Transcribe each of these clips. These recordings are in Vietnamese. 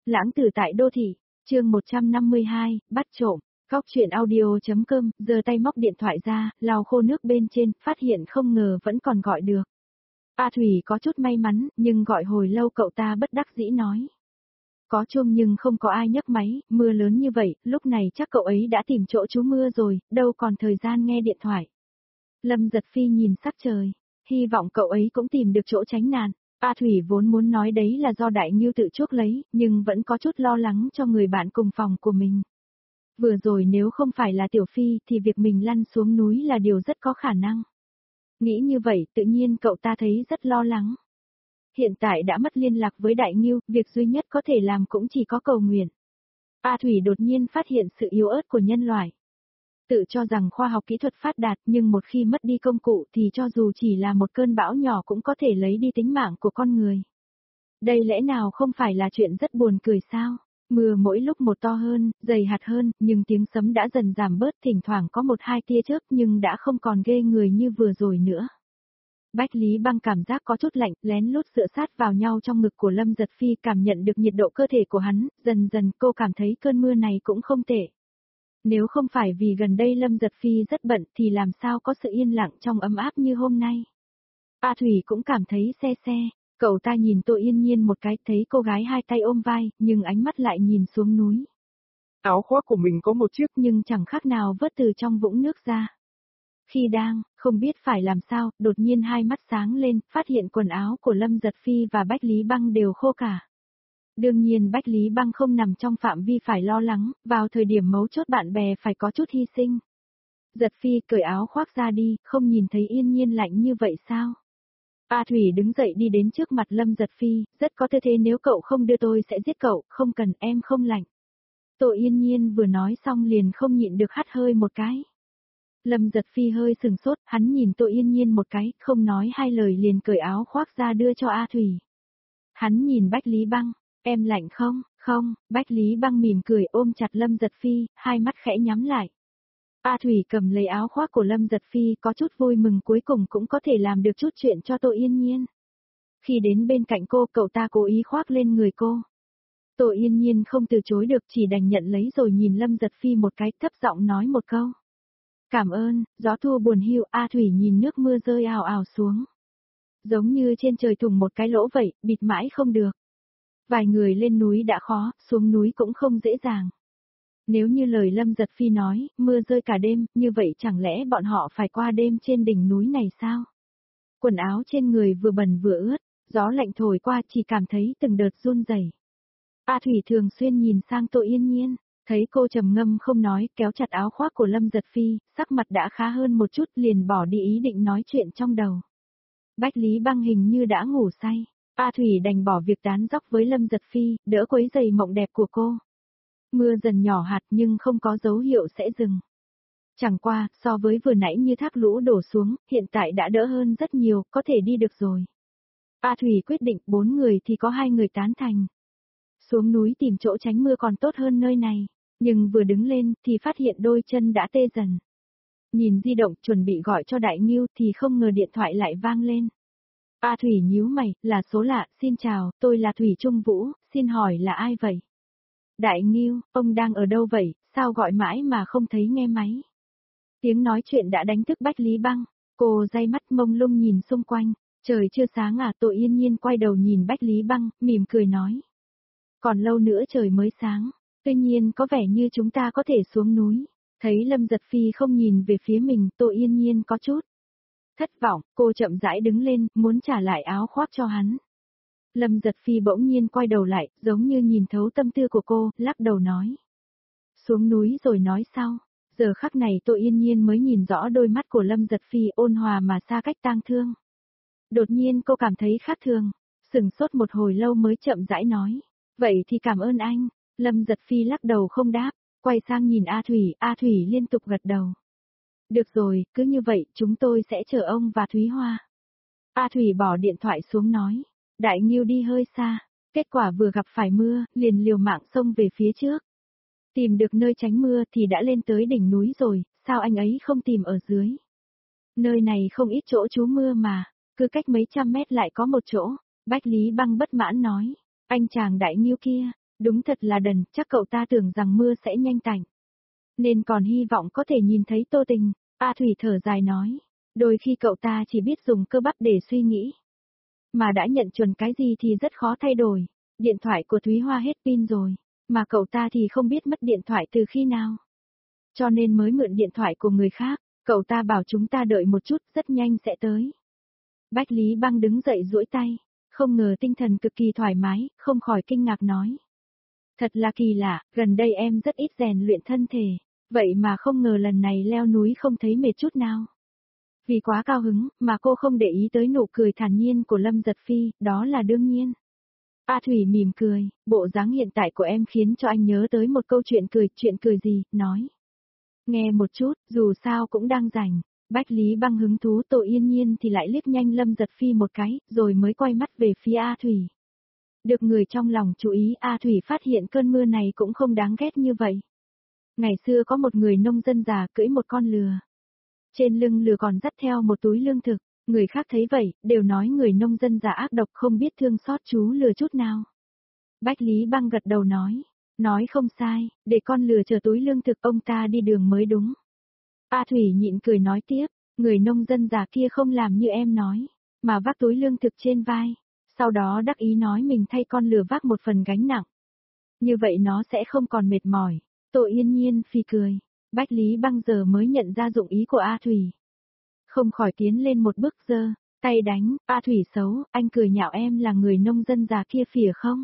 Lãng tử tại đô thị, chương 152, bắt trộm. Góc truyện audio.com, giơ tay móc điện thoại ra, lau khô nước bên trên, phát hiện không ngờ vẫn còn gọi được. A Thủy có chút may mắn, nhưng gọi hồi lâu cậu ta bất đắc dĩ nói. Có chuông nhưng không có ai nhấc máy, mưa lớn như vậy, lúc này chắc cậu ấy đã tìm chỗ trú mưa rồi, đâu còn thời gian nghe điện thoại. Lâm Giật Phi nhìn sắc trời, hy vọng cậu ấy cũng tìm được chỗ tránh nạn. A Thủy vốn muốn nói đấy là do Đại Ngưu tự chuốc lấy, nhưng vẫn có chút lo lắng cho người bạn cùng phòng của mình. Vừa rồi nếu không phải là Tiểu Phi thì việc mình lăn xuống núi là điều rất có khả năng. Nghĩ như vậy tự nhiên cậu ta thấy rất lo lắng. Hiện tại đã mất liên lạc với Đại Ngưu, việc duy nhất có thể làm cũng chỉ có cầu nguyện. A Thủy đột nhiên phát hiện sự yếu ớt của nhân loại. Tự cho rằng khoa học kỹ thuật phát đạt nhưng một khi mất đi công cụ thì cho dù chỉ là một cơn bão nhỏ cũng có thể lấy đi tính mạng của con người. Đây lẽ nào không phải là chuyện rất buồn cười sao? Mưa mỗi lúc một to hơn, dày hạt hơn, nhưng tiếng sấm đã dần giảm bớt, thỉnh thoảng có một hai tia chớp nhưng đã không còn ghê người như vừa rồi nữa. Bách Lý Băng cảm giác có chút lạnh, lén lút dựa sát vào nhau trong ngực của Lâm Giật Phi, cảm nhận được nhiệt độ cơ thể của hắn, dần dần cô cảm thấy cơn mưa này cũng không tệ. Nếu không phải vì gần đây Lâm Giật Phi rất bận thì làm sao có sự yên lặng trong ấm áp như hôm nay. A Thủy cũng cảm thấy se se, cậu ta nhìn Tô Yên Nhiên một cái, thấy cô gái hai tay ôm vai, nhưng ánh mắt lại nhìn xuống núi. Áo khoác của mình có một chiếc nhưng chẳng khác nào vớt từ trong vũng nước ra. Khi đang, không biết phải làm sao, đột nhiên hai mắt sáng lên, phát hiện quần áo của Lâm Giật Phi và Bách Lý Băng đều khô cả. Đương nhiên Bách Lý Băng không nằm trong phạm vi phải lo lắng, vào thời điểm mấu chốt bạn bè phải có chút hy sinh. Giật Phi cởi áo khoác ra đi, không nhìn thấy Yên Nhiên lạnh như vậy sao? A Thủy đứng dậy đi đến trước mặt Lâm Giật Phi, rất có tư thế, nếu cậu không đưa tôi sẽ giết cậu, không cần, em không lạnh. Tô Yên Nhiên vừa nói xong liền không nhịn được hắt hơi một cái. Lâm Giật Phi hơi sừng sốt, hắn nhìn Tô Yên Nhiên một cái, không nói hai lời liền cởi áo khoác ra đưa cho A Thủy. Hắn nhìn Bách Lý Băng, em lạnh không? Không, Bách Lý Băng mỉm cười ôm chặt Lâm Giật Phi, hai mắt khẽ nhắm lại. A Thủy cầm lấy áo khoác của Lâm Giật Phi, có chút vui mừng cuối cùng cũng có thể làm được chút chuyện cho Tô Yên Nhiên. Khi đến bên cạnh cô, cậu ta cố ý khoác lên người cô. Tô Yên Nhiên không từ chối được, chỉ đành nhận lấy rồi nhìn Lâm Giật Phi một cái, thấp giọng nói một câu. Cảm ơn. Gió thu buồn hiu. A Thủy nhìn nước mưa rơi ào ào xuống. Giống như trên trời thủng một cái lỗ vậy, bịt mãi không được. Vài người lên núi đã khó, xuống núi cũng không dễ dàng. Nếu như lời Lâm Giật Phi nói, mưa rơi cả đêm, như vậy chẳng lẽ bọn họ phải qua đêm trên đỉnh núi này sao? Quần áo trên người vừa bẩn vừa ướt, gió lạnh thổi qua chỉ cảm thấy từng đợt run rẩy. A Thủy thường xuyên nhìn sang Tô Yên Nhiên, thấy cô trầm ngâm không nói, kéo chặt áo khoác của Lâm Giật Phi, sắc mặt đã khá hơn một chút, liền bỏ đi ý định nói chuyện trong đầu. Bách Lý Băng hình như đã ngủ say, A Thủy đành bỏ việc tán dóc với Lâm Giật Phi, đỡ quấy giày mộng đẹp của cô. Mưa dần nhỏ hạt nhưng không có dấu hiệu sẽ dừng. Chẳng qua, so với vừa nãy như thác lũ đổ xuống, hiện tại đã đỡ hơn rất nhiều, có thể đi được rồi. A Thủy quyết định 4 người thì có 2 người tán thành. Xuống núi tìm chỗ tránh mưa còn tốt hơn nơi này, nhưng vừa đứng lên thì phát hiện đôi chân đã tê dần. Nhìn di động chuẩn bị gọi cho Đại Ngưu thì không ngờ điện thoại lại vang lên. A Thủy nhíu mày, là số lạ, xin chào, tôi là Thủy Trung Vũ, xin hỏi là ai vậy? Đại Ngưu, ông đang ở đâu vậy, sao gọi mãi mà không thấy nghe máy? Tiếng nói chuyện đã đánh thức Bách Lý Băng, cô day mắt mông lung nhìn xung quanh, trời chưa sáng à? Tô Yên Nhiên quay đầu nhìn Bách Lý Băng, mỉm cười nói. Còn lâu nữa trời mới sáng, tuy nhiên có vẻ như chúng ta có thể xuống núi. Thấy Lâm Giật Phi không nhìn về phía mình, Tô Yên Nhiên có chút thất vọng, cô chậm rãi đứng lên, muốn trả lại áo khoác cho hắn. Lâm Giật Phi bỗng nhiên quay đầu lại, giống như nhìn thấu tâm tư của cô, lắc đầu nói. Xuống núi rồi nói sau. Giờ khắc này Tô Yên Nhiên mới nhìn rõ đôi mắt của Lâm Giật Phi ôn hòa mà xa cách tang thương. Đột nhiên cô cảm thấy khác thường, sừng sốt một hồi lâu mới chậm rãi nói. Vậy thì cảm ơn anh. Lâm Giật Phi lắc đầu không đáp, quay sang nhìn A Thủy liên tục gật đầu. Được rồi, cứ như vậy, chúng tôi sẽ chờ ông và Thúy Hoa. A Thủy bỏ điện thoại xuống nói. Đại Ngưu đi hơi xa, kết quả vừa gặp phải mưa, liền liều mạng xông về phía trước. Tìm được nơi tránh mưa thì đã lên tới đỉnh núi rồi, sao anh ấy không tìm ở dưới? Nơi này không ít chỗ trú mưa mà, cứ cách mấy trăm mét lại có một chỗ. Bách Lý Băng bất mãn nói. Anh chàng Đại Ngưu kia, Đúng thật là đần, chắc cậu ta tưởng rằng mưa sẽ nhanh tạnh. Nên còn hy vọng có thể nhìn thấy Tô Tình. A Thủy thở dài nói. Đôi khi cậu ta chỉ biết dùng cơ bắp để suy nghĩ. Mà đã nhận chuẩn cái gì thì rất khó thay đổi. Điện thoại của Thúy Hoa hết pin rồi. Mà cậu ta thì không biết mất điện thoại từ khi nào. Cho nên mới mượn điện thoại của người khác. Cậu ta bảo chúng ta đợi một chút, rất nhanh sẽ tới. Bách Lý Băng đứng dậy duỗi tay. Không ngờ tinh thần cực kỳ thoải mái, không khỏi kinh ngạc nói. Thật là kỳ lạ, gần đây em rất ít rèn luyện thân thể. Vậy mà không ngờ lần này leo núi không thấy mệt chút nào. Vì quá cao hứng, mà cô không để ý tới nụ cười thản nhiên của Lâm Giật Phi, đó là đương nhiên. A Thủy mỉm cười, bộ dáng hiện tại của em khiến cho anh nhớ tới một câu chuyện cười gì, nói. Nghe một chút, dù sao cũng đang rảnh. Bách Lý Băng hứng thú, Tô Yên Nhiên thì lại liếc nhanh Lâm Giật Phi một cái, rồi mới quay mắt về phía A Thủy. Được người trong lòng chú ý, A Thủy phát hiện cơn mưa này cũng không đáng ghét như vậy. Ngày xưa có một người nông dân già cưỡi một con lừa. Trên lưng lừa còn dắt theo một túi lương thực, người khác thấy vậy, đều nói người nông dân già ác độc không biết thương xót chú lừa chút nào. Bách Lý Băng gật đầu nói không sai, để con lừa chờ túi lương thực ông ta đi đường mới đúng. A Thủy nhịn cười nói tiếp, người nông dân già kia không làm như em nói, mà vác túi lương thực trên vai, sau đó đắc ý nói mình thay con lừa vác một phần gánh nặng. Như vậy nó sẽ không còn mệt mỏi. Tô Yên Nhiên phì cười, Bách Lý Băng giờ mới nhận ra dụng ý của A Thủy. Không khỏi tiến lên một bước giơ tay đánh, A Thủy xấu, anh cười nhạo em là người nông dân già kia phìa không?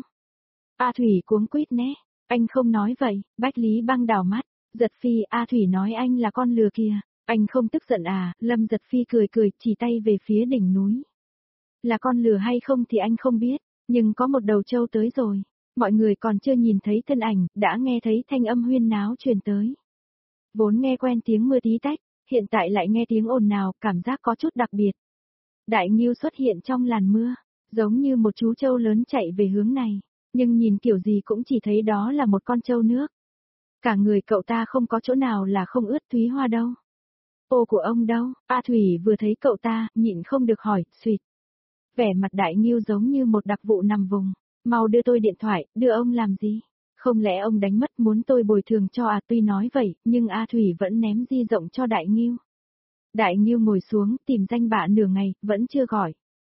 A Thủy cuống quýt né, anh không nói vậy, Bách Lý Băng đảo mắt, Giật Phi, A Thủy nói anh là con lừa kia, anh không tức giận à, Lâm Giật Phi cười chỉ tay về phía đỉnh núi. Là con lừa hay không thì anh không biết, nhưng có một đầu trâu tới rồi, mọi người còn chưa nhìn thấy thân ảnh, đã nghe thấy thanh âm huyên náo truyền tới. Vốn nghe quen tiếng mưa tí tách, hiện tại lại nghe tiếng ồn nào, cảm giác có chút đặc biệt. Đại Ngưu xuất hiện trong làn mưa, giống như một chú trâu lớn chạy về hướng này, nhưng nhìn kiểu gì cũng chỉ thấy đó là một con trâu nước. Cả người cậu ta không có chỗ nào là không ướt. Thúy Hoa đâu? Ô của ông đâu? A Thủy vừa thấy cậu ta, nhịn không được hỏi, suýt. Vẻ mặt Đại Ngưu giống như một đặc vụ nằm vùng, mau đưa tôi điện thoại, đưa ông làm gì? Không lẽ ông đánh mất muốn tôi bồi thường cho à? Tuy nói vậy, nhưng A Thủy vẫn ném di động cho Đại Ngưu. Đại Ngưu ngồi xuống, tìm danh bạ nửa ngày, vẫn chưa gọi.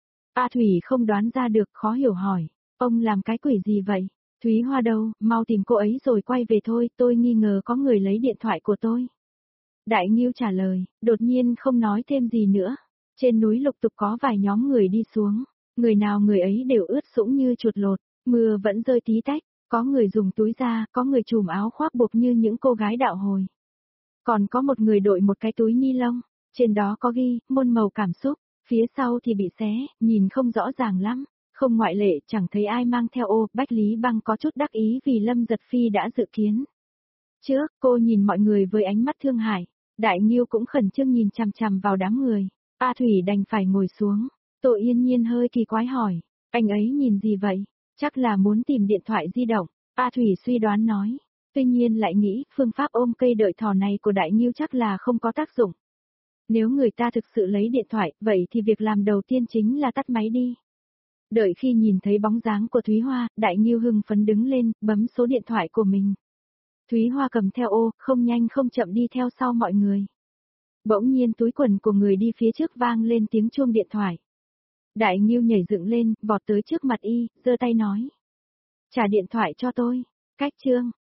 A Thủy không đoán ra được, khó hiểu hỏi, ông làm cái quỷ gì vậy? Thúy Hoa đâu, mau tìm cô ấy rồi quay về thôi, tôi nghi ngờ có người lấy điện thoại của tôi. Đại Ngưu trả lời, đột nhiên không nói thêm gì nữa. Trên núi lục tục có vài nhóm người đi xuống, người nào người ấy đều ướt sũng như chuột lột, mưa vẫn rơi tí tách, có người dùng túi da, có người trùm áo khoác buộc như những cô gái đạo hồi. Còn có một người đội một cái túi ni lông, trên đó có ghi, muôn màu cảm xúc, phía sau thì bị xé, nhìn không rõ ràng lắm. Không ngoại lệ, chẳng thấy ai mang theo ô. Bách Lý Băng có chút đắc ý vì Lâm Giật Phi đã dự kiến. Trước, cô nhìn mọi người với ánh mắt thương hại. Đại Ngưu cũng khẩn trương nhìn chằm chằm vào đám người. A Thủy đành phải ngồi xuống. Tô Yên Nhiên hơi kỳ quái hỏi, anh ấy nhìn gì vậy? Chắc là muốn tìm điện thoại di động. A Thủy suy đoán nói. Tuy nhiên lại nghĩ, phương pháp ôm cây đợi thỏ này của Đại Ngưu chắc là không có tác dụng. Nếu người ta thực sự lấy điện thoại, vậy thì việc làm đầu tiên chính là tắt máy đi. Đợi khi nhìn thấy bóng dáng của Thúy Hoa, Đại Ngưu hưng phấn đứng lên, bấm số điện thoại của mình. Thúy Hoa cầm theo ô, không nhanh không chậm đi theo sau mọi người. Bỗng nhiên túi quần của người đi phía trước vang lên tiếng chuông điện thoại. Đại Ngưu nhảy dựng lên, vọt tới trước mặt y, giơ tay nói. Trả điện thoại cho tôi. Cách chương.